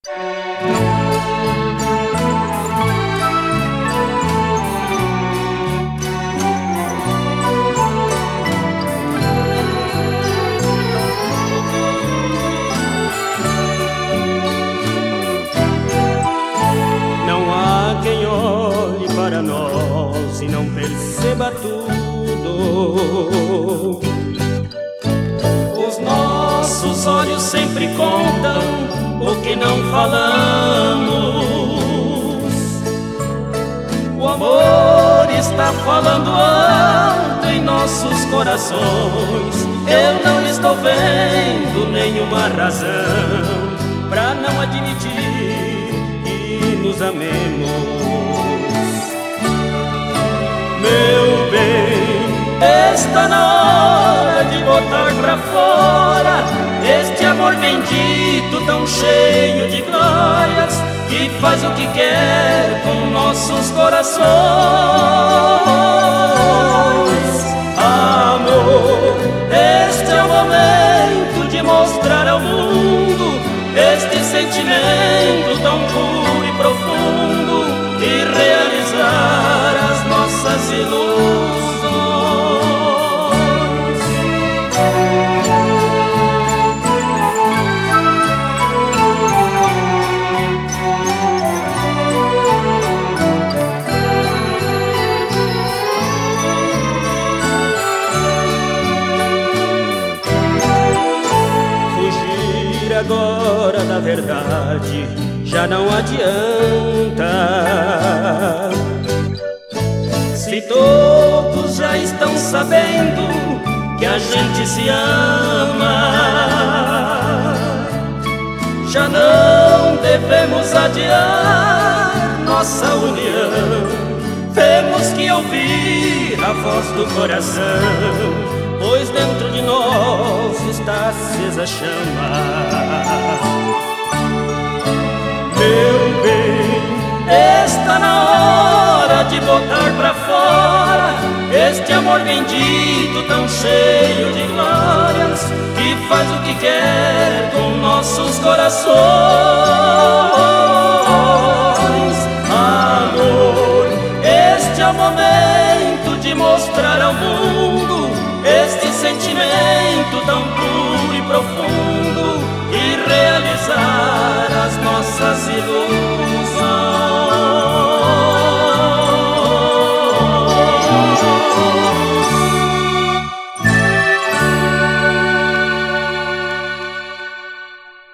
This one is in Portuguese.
Não há quem olhe para nós e não perceba tudo. Os nossos olhos sempre contam o que não falamos. O amor está falando alto em nossos corações. Eu não estou vendo nenhuma razão pra não admitir que nos amemos. Meu bem, está na hora de botar pra fora este amor bendito, tão cheio de glórias, que faz o que quer com nossos corações. Amor, este é o momento de mostrar ao mundo este sentimento tão puro e profundo e realizar as nossas ilusões. Agora da verdade já não adianta. Se todos já estão sabendo que a gente se ama, já não devemos adiar nossa união. Temos que ouvir a voz do coração, pois dentro de nós está acesa a chama. Meu bem, está na hora de botar pra fora este amor bendito, tão cheio de glórias, que faz o que quer com nossos corações. Amor, este é o momento de mostrar ao mundo este sentimento tão puro e profundo e realizar as nossas ilusões.